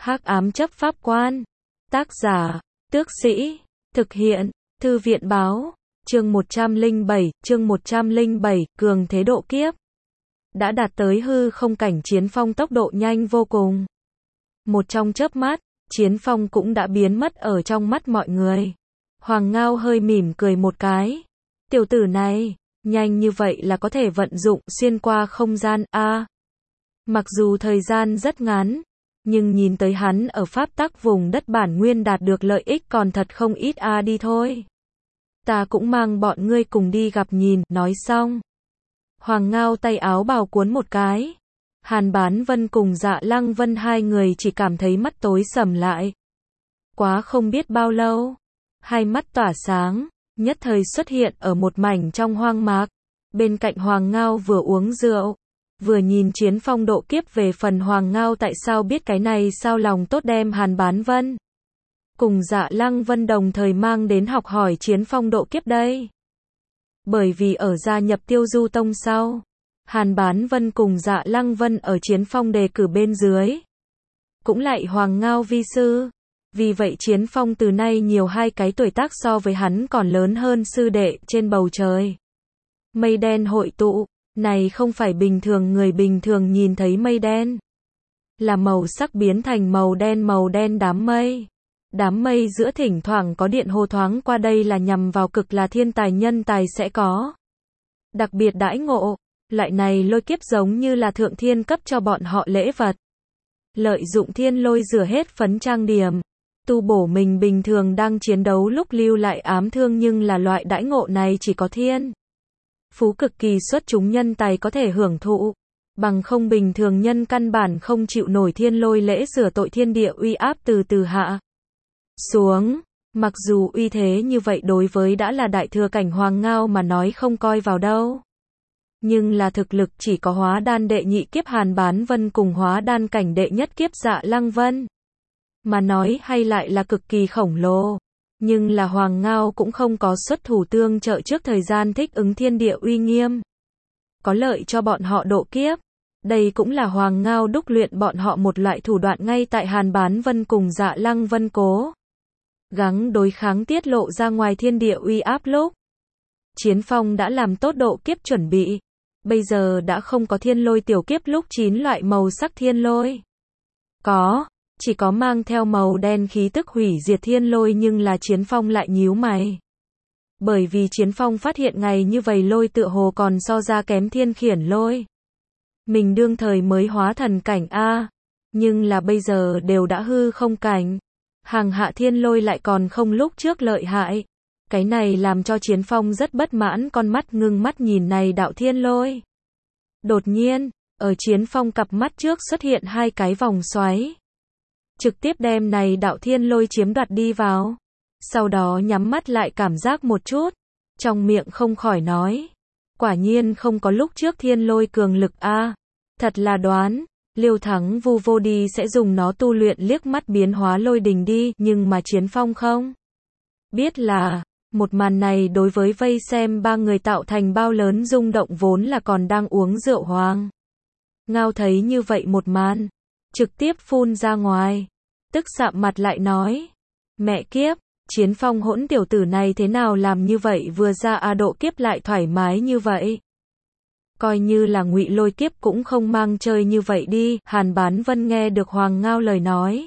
Hắc ám chấp pháp quan. Tác giả, Tước Sĩ. Thực hiện, Thư viện báo. Chương 107, cường thế độ kiếp. Đã đạt tới hư không cảnh Chiến Phong tốc độ nhanh vô cùng. Một trong chớp mắt, Chiến Phong cũng đã biến mất ở trong mắt mọi người. Hoàng Ngao hơi mỉm cười một cái. Tiểu tử này, nhanh như vậy là có thể vận dụng xuyên qua không gian a. Mặc dù thời gian rất ngắn, nhưng nhìn tới hắn ở pháp tắc vùng đất bản nguyên đạt được lợi ích còn thật không ít a. Đi thôi. Ta cũng mang bọn ngươi cùng đi gặp nhìn, nói xong. Hoàng Ngao tay áo bào cuốn một cái. Hàn Bán Vân cùng Dạ Lăng Vân hai người chỉ cảm thấy mắt tối sầm lại. Quá không biết bao lâu, hai mắt tỏa sáng, nhất thời xuất hiện ở một mảnh trong hoang mạc. Bên cạnh Hoàng Ngao vừa uống rượu, vừa nhìn Chiến Phong độ kiếp. Về phần Hoàng Ngao tại sao biết cái này, sao lòng tốt đem Hàn Bán Vân cùng Dạ Lăng Vân đồng thời mang đến học hỏi Chiến Phong độ kiếp đây? Bởi vì ở gia nhập Tiêu Du Tông sau, Hàn Bán Vân cùng Dạ Lăng Vân ở Chiến Phong đề cử bên dưới cũng lại Hoàng Ngao vi sư. Vì vậy Chiến Phong từ nay nhiều 2 cái tuổi tác so với hắn còn lớn hơn sư đệ. Trên bầu trời, mây đen hội tụ. Này không phải bình thường người bình thường nhìn thấy mây đen, là màu sắc biến thành màu đen đám mây. Đám mây giữa thỉnh thoảng có điện hồ thoáng qua, đây là nhằm vào cực là thiên tài nhân tài sẽ có đặc biệt đãi ngộ. Loại này lôi kiếp giống như là thượng thiên cấp cho bọn họ lễ vật. Lợi dụng thiên lôi rửa hết phấn trang điểm, tu bổ mình bình thường đang chiến đấu lúc lưu lại ám thương, nhưng là loại đãi ngộ này chỉ có thiên phú cực kỳ xuất chúng nhân tài có thể hưởng thụ. Bằng không bình thường nhân căn bản không chịu nổi thiên lôi lễ rửa tội. Thiên địa uy áp từ từ hạ xuống. Mặc dù uy thế như vậy đối với đã là đại thừa cảnh Hoàng Ngao mà nói không coi vào đâu, nhưng là thực lực chỉ có hóa đan đệ nhị kiếp Hàn Bán Vân cùng hóa đan cảnh đệ nhất kiếp Dạ Lăng Vân mà nói hay lại là cực kỳ khổng lồ. Nhưng là Hoàng Ngao cũng không có xuất thủ tương trợ trước thời gian thích ứng thiên địa uy nghiêm, có lợi cho bọn họ độ kiếp. Đây cũng là Hoàng Ngao đúc luyện bọn họ một loại thủ đoạn. Ngay tại Hàn Bán Vân cùng Dạ Lăng Vân cố gắng đối kháng tiết lộ ra ngoài thiên địa uy áp lúc, Chiến Phong đã làm tốt độ kiếp chuẩn bị. Bây giờ đã không có thiên lôi tiểu kiếp lúc 9 loại màu sắc thiên lôi. Chỉ có mang theo màu đen khí tức hủy diệt thiên lôi. Nhưng là Chiến Phong lại nhíu mày. Bởi vì Chiến Phong phát hiện ngày như vậy lôi tựa hồ còn so ra kém thiên khiển lôi. Mình đương thời mới hóa thần cảnh a, nhưng là bây giờ đều đã hư không cảnh. Hàng hạ thiên lôi lại còn không lúc trước lợi hại. Cái này làm cho Chiến Phong rất bất mãn, con mắt ngưng mắt nhìn này đạo thiên lôi. Đột nhiên, ở Chiến Phong cặp mắt trước xuất hiện 2 cái vòng xoáy, trực tiếp đem này đạo thiên lôi chiếm đoạt đi vào. Sau đó nhắm mắt lại cảm giác một chút, trong miệng không khỏi nói, quả nhiên không có lúc trước thiên lôi cường lực a. Thật là đoán, Liêu Thắng Vu vô đi sẽ dùng nó tu luyện liếc mắt biến hóa lôi đình đi. Nhưng mà Chiến Phong không biết là một màn này đối với vây xem 3 người tạo thành bao lớn rung động. Vốn là còn đang uống rượu Hoàng Ngao thấy như vậy một màn, trực tiếp phun ra ngoài, tức sạm mặt lại nói, mẹ kiếp, Chiến Phong hỗn tiểu tử này thế nào làm như vậy, vừa ra độ kiếp lại thoải mái như vậy. Coi như là ngụy lôi kiếp cũng không mang chơi như vậy đi. Hàn Bán Vân nghe được Hoàng Ngao lời nói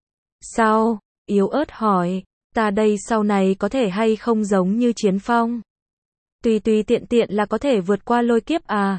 sau, yếu ớt hỏi, ta đây sau này có thể hay không giống như Chiến Phong, tùy tiện là có thể vượt qua lôi kiếp à?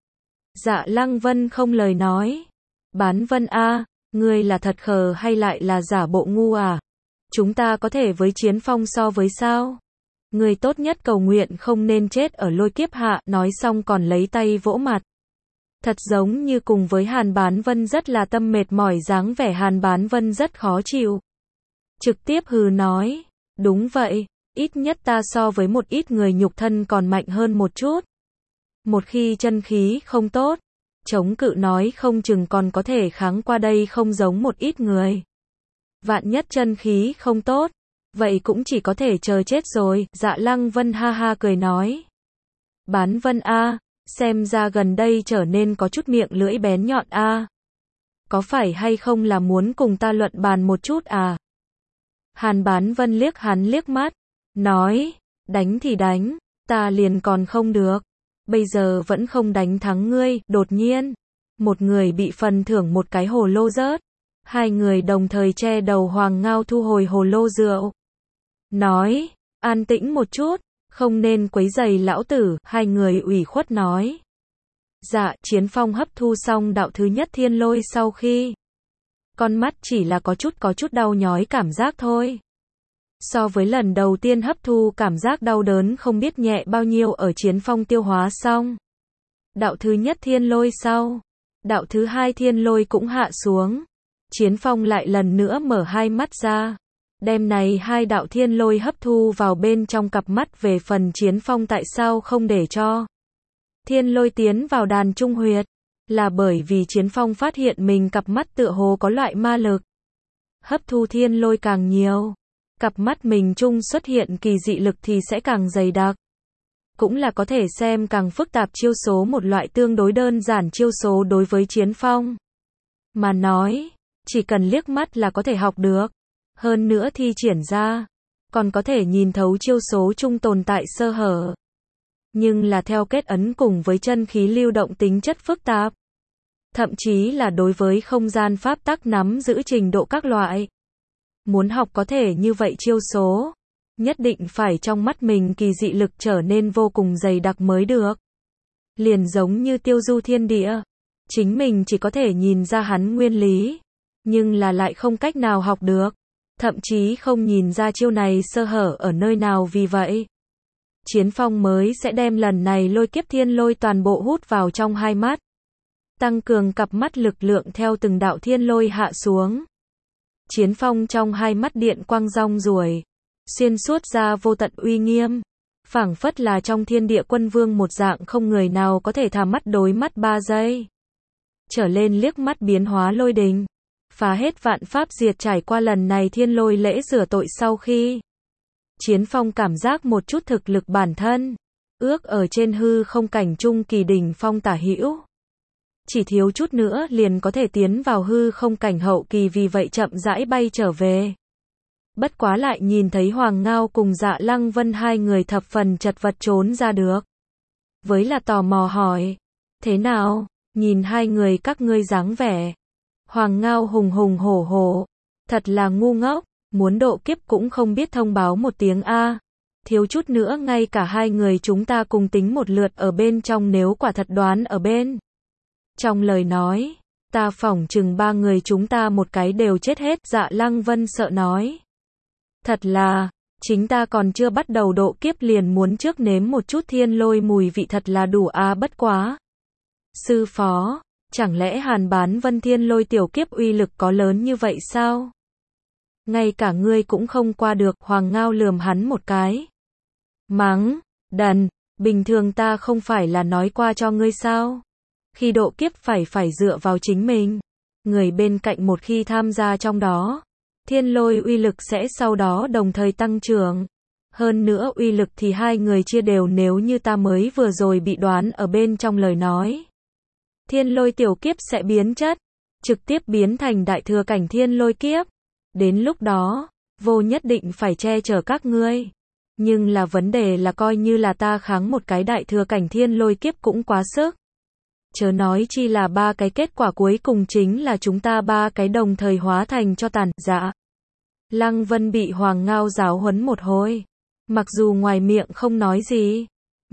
Dạ Lăng Vân không lời nói, Bán Vân a, ngươi là thật khờ hay lại là giả bộ ngu à? Chúng ta có thể với Chiến Phong so với sao? Ngươi tốt nhất cầu nguyện không nên chết ở lôi kiếp hạ. Nói xong còn lấy tay vỗ mặt, thật giống như cùng với Hàn Bán Vân rất là tâm mệt mỏi dáng vẻ. Hàn Bán Vân rất khó chịu, trực tiếp hừ nói, đúng vậy, ít nhất ta so với một ít người nhục thân còn mạnh hơn một chút. Một khi chân khí không tốt, chống cự nói không chừng còn có thể kháng qua đây, không giống một ít người. Vạn nhất chân khí không tốt, vậy cũng chỉ có thể chờ chết rồi. Dạ Lăng Vân ha ha cười nói, Bán Vân a, xem ra gần đây trở nên có chút miệng lưỡi bén nhọn a. có phải hay không là muốn cùng ta luận bàn một chút à? Hàn Bán Vân liếc hắn liếc mắt, nói, đánh thì đánh, ta liền còn không được, bây giờ vẫn không đánh thắng ngươi. Đột nhiên, một người bị phần thưởng một cái hồ lô rớt, hai người đồng thời che đầu Hoàng Ngao thu hồi hồ lô rượu. Nói, an tĩnh một chút, không nên quấy rầy lão tử, hai người ủy khuất nói. Dạ, Chiến Phong hấp thu xong đạo thứ nhất thiên lôi sau khi, con mắt chỉ là có chút đau nhói cảm giác thôi. So với lần đầu tiên hấp thu cảm giác đau đớn không biết nhẹ bao nhiêu ở Chiến Phong tiêu hóa xong. Đạo thứ nhất thiên lôi sau, đạo thứ hai thiên lôi cũng hạ xuống. Chiến Phong lại lần nữa mở hai mắt ra, đem này hai đạo thiên lôi hấp thu vào bên trong cặp mắt. Về phần Chiến Phong tại sao không để cho thiên lôi tiến vào đàn trung huyệt, là bởi vì Chiến Phong phát hiện mình cặp mắt tựa hồ có loại ma lực. Hấp thu thiên lôi càng nhiều, cặp mắt mình trung xuất hiện kỳ dị lực thì sẽ càng dày đặc. Cũng là có thể xem càng phức tạp chiêu số, một loại tương đối đơn giản chiêu số đối với Chiến Phong mà nói, chỉ cần liếc mắt là có thể học được. Hơn nữa thi triển ra, còn có thể nhìn thấu chiêu số chung tồn tại sơ hở. Nhưng là theo kết ấn cùng với chân khí lưu động tính chất phức tạp. Thậm chí là đối với không gian pháp tắc nắm giữ trình độ các loại. Muốn học có thể như vậy chiêu số, nhất định phải trong mắt mình kỳ dị lực trở nên vô cùng dày đặc mới được. Liền giống như tiêu du thiên địa, chính mình chỉ có thể nhìn ra hắn nguyên lý, nhưng là lại không cách nào học được, thậm chí không nhìn ra chiêu này sơ hở ở nơi nào. Vì vậy, Chiến Phong mới sẽ đem lần này lôi kiếp thiên lôi toàn bộ hút vào trong hai mắt, tăng cường cặp mắt lực lượng theo từng đạo thiên lôi hạ xuống. Chiến Phong trong hai mắt điện quang rong ruổi, xuyên suốt ra vô tận uy nghiêm, phảng phất là trong thiên địa quân vương một dạng, không người nào có thể thả mắt đối mắt 3 giây. Trở lên liếc mắt biến hóa lôi đình, phá hết vạn pháp diệt. Trải qua lần này thiên lôi lễ rửa tội sau khi, Chiến Phong cảm giác một chút thực lực bản thân, ước ở trên hư không cảnh trung kỳ đỉnh phong tả hữu. Chỉ thiếu chút nữa liền có thể tiến vào hư không cảnh hậu kỳ, vì vậy chậm rãi bay trở về. Bất quá lại nhìn thấy Hoàng Ngao cùng Dạ Lăng Vân hai người thập phần chật vật trốn ra được. Với là tò mò hỏi, thế nào, nhìn hai người các ngươi dáng vẻ. Hoàng Ngao hùng hùng hổ hổ, thật là ngu ngốc, muốn độ kiếp cũng không biết thông báo một tiếng a. Thiếu chút nữa ngay cả hai người chúng ta cùng tính một lượt ở bên trong, nếu quả thật đoán ở bên trong lời nói, ta phỏng chừng ba người chúng ta một cái đều chết hết. Dạ Lăng Vân sợ nói, thật là, chính ta còn chưa bắt đầu độ kiếp liền muốn trước nếm một chút thiên lôi mùi vị, thật là đủ a. Bất quá, sư phó, chẳng lẽ Hàn Bán Vân thiên lôi tiểu kiếp uy lực có lớn như vậy sao? Ngay cả ngươi cũng không qua được. Hoàng Ngao lườm hắn một cái, mắng, đần, bình thường ta không phải là nói qua cho ngươi sao? Khi độ kiếp phải dựa vào chính mình, người bên cạnh một khi tham gia trong đó, thiên lôi uy lực sẽ sau đó đồng thời tăng trưởng. Hơn nữa uy lực thì hai người chia đều, nếu như ta mới vừa rồi bị đoán ở bên trong lời nói, thiên lôi tiểu kiếp sẽ biến chất, trực tiếp biến thành đại thừa cảnh thiên lôi kiếp. Đến lúc đó, vô nhất định phải che chở các ngươi. Nhưng là vấn đề là coi như là ta kháng một cái đại thừa cảnh thiên lôi kiếp cũng quá sức. Chớ nói chi là ba cái kết quả cuối cùng chính là chúng ta ba cái đồng thời hóa thành cho tàn. Dạ Lăng Vân bị Hoàng Ngao giáo huấn một hồi, mặc dù ngoài miệng không nói gì,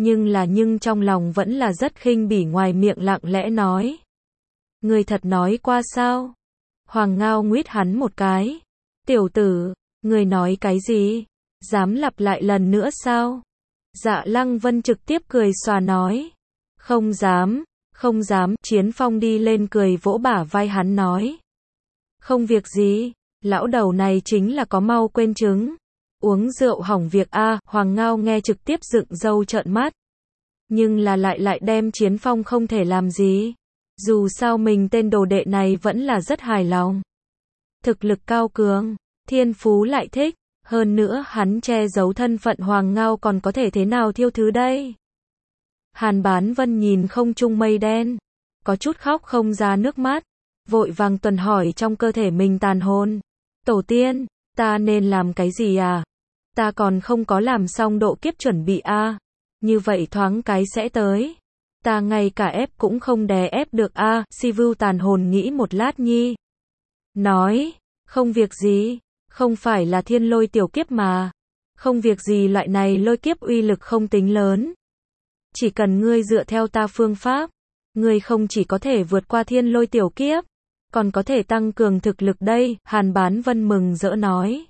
nhưng trong lòng vẫn là rất khinh bỉ. Ngoài miệng lặng lẽ nói, người thật nói qua sao? Hoàng Ngao nguyết hắn một cái, tiểu tử, người nói cái gì? Dám lặp lại lần nữa sao? Dạ Lăng Vân trực tiếp cười xòa nói, không dám, không dám. Chiến Phong đi lên cười vỗ bả vai hắn nói, không việc gì, lão đầu này chính là có mau quên chứng, uống rượu hỏng việc a. Hoàng Ngao nghe trực tiếp dựng râu trợn mắt, nhưng là lại đem Chiến Phong không thể làm gì. Dù sao mình tên đồ đệ này vẫn là rất hài lòng. Thực lực cao cường, thiên phú lại thích, hơn nữa hắn che giấu thân phận Hoàng Ngao còn có thể thế nào thiêu thứ đây? Hàn Bán Vân nhìn không trung mây đen, có chút khóc không ra nước mắt. vội vàng tuần hỏi trong cơ thể mình tàn hồn. Tổ tiên, ta nên làm cái gì à? Ta còn không có làm xong độ kiếp chuẩn bị a. Như vậy thoáng cái sẽ tới. Ta ngay cả ép cũng không đè ép được a. Sivu tàn hồn nghĩ một lát nhi. Nói, không việc gì, không phải là thiên lôi tiểu kiếp mà. Không việc gì, loại này lôi kiếp uy lực không tính lớn. Chỉ cần ngươi dựa theo ta phương pháp, ngươi không chỉ có thể vượt qua thiên lôi tiểu kiếp, còn có thể tăng cường thực lực đây, Hàn Bán Vân mừng rỡ nói.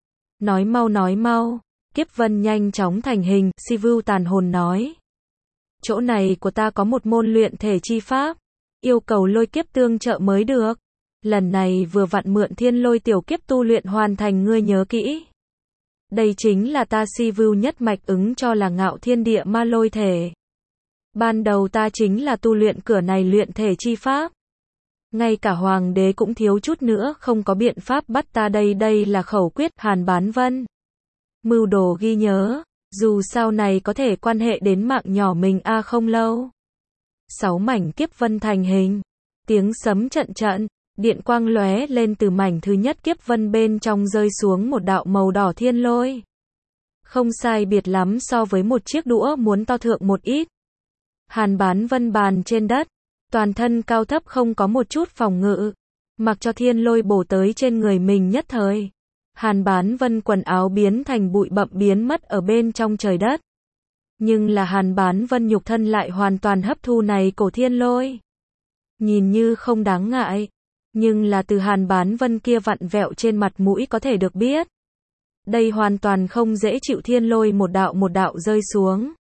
Nói mau, kiếp vân nhanh chóng thành hình, Sivu tàn hồn nói. Chỗ này của ta có một môn luyện thể chi pháp, yêu cầu lôi kiếp tương trợ mới được. Lần này vừa vặn mượn thiên lôi tiểu kiếp tu luyện hoàn thành, ngươi nhớ kỹ. Đây chính là ta Sivu nhất mạch ứng cho là ngạo thiên địa ma lôi thể. Ban đầu ta chính là tu luyện cửa này luyện thể chi pháp. Ngay cả hoàng đế cũng thiếu chút nữa không có biện pháp bắt ta đây là khẩu quyết, Hàn Bán Vân. Mưu đồ ghi nhớ, dù sau này có thể quan hệ đến mạng nhỏ mình a. Không lâu. 6 mảnh kiếp vân thành hình. Tiếng sấm trận trận, điện quang lóe lên từ mảnh thứ nhất kiếp vân bên trong rơi xuống một đạo màu đỏ thiên lôi. Không sai biệt lắm so với một chiếc đũa muốn to thượng một ít. Hàn Bán Vân bàn trên đất, toàn thân cao thấp không có một chút phòng ngự, mặc cho thiên lôi bổ tới trên người mình nhất thời. Hàn Bán Vân quần áo biến thành bụi bặm biến mất ở bên trong trời đất. Nhưng là Hàn Bán Vân nhục thân lại hoàn toàn hấp thu này cổ thiên lôi. Nhìn như không đáng ngại, nhưng là từ Hàn Bán Vân kia vặn vẹo trên mặt mũi có thể được biết. Đây hoàn toàn không dễ chịu, thiên lôi một đạo rơi xuống.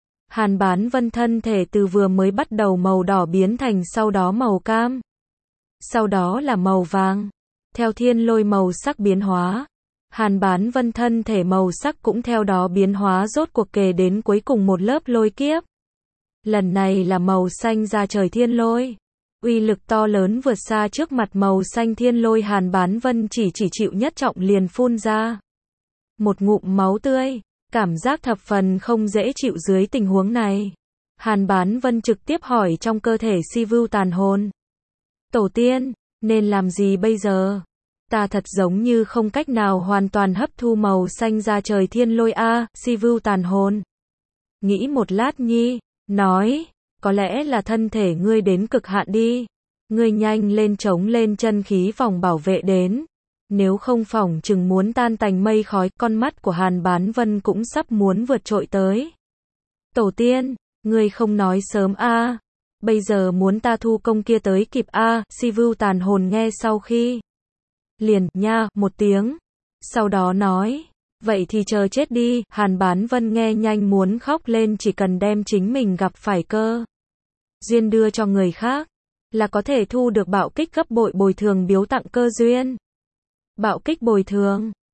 Hàn Bán Vân thân thể từ vừa mới bắt đầu màu đỏ biến thành sau đó màu cam. Sau đó là màu vàng. Theo thiên lôi màu sắc biến hóa, Hàn Bán Vân thân thể màu sắc cũng theo đó biến hóa, rốt cuộc kề đến cuối cùng một lớp lôi kiếp. Lần này là màu xanh da trời thiên lôi. Uy lực to lớn vượt xa trước mặt màu xanh thiên lôi, Hàn Bán Vân chỉ chịu nhất trọng liền phun ra một ngụm máu tươi. Cảm giác thập phần không dễ chịu dưới tình huống này. Hàn Bán Vân trực tiếp hỏi trong cơ thể Sivu tàn hồn. Tổ tiên, nên làm gì bây giờ? Ta thật giống như không cách nào hoàn toàn hấp thu màu xanh da trời thiên lôi a. Sivu tàn hồn nghĩ một lát nhi, nói, có lẽ là thân thể ngươi đến cực hạn đi. Ngươi nhanh lên chống lên chân khí vòng bảo vệ đến. Nếu không phỏng chừng muốn tan tành mây khói. Con mắt của Hàn Bán Vân cũng sắp muốn vượt trội tới. Tổ tiên, ngươi không nói sớm a. Bây giờ muốn ta thu công kia tới kịp a. Sivu tàn hồn nghe sau khi liền nha một tiếng, sau đó nói, vậy thì chờ chết đi. Hàn Bán Vân nghe nhanh muốn khóc lên, chỉ cần đem chính mình gặp phải cơ duyên đưa cho người khác, là có thể thu được bạo kích gấp bội bồi thường biếu tặng cơ duyên. Bạo kích bồi thường,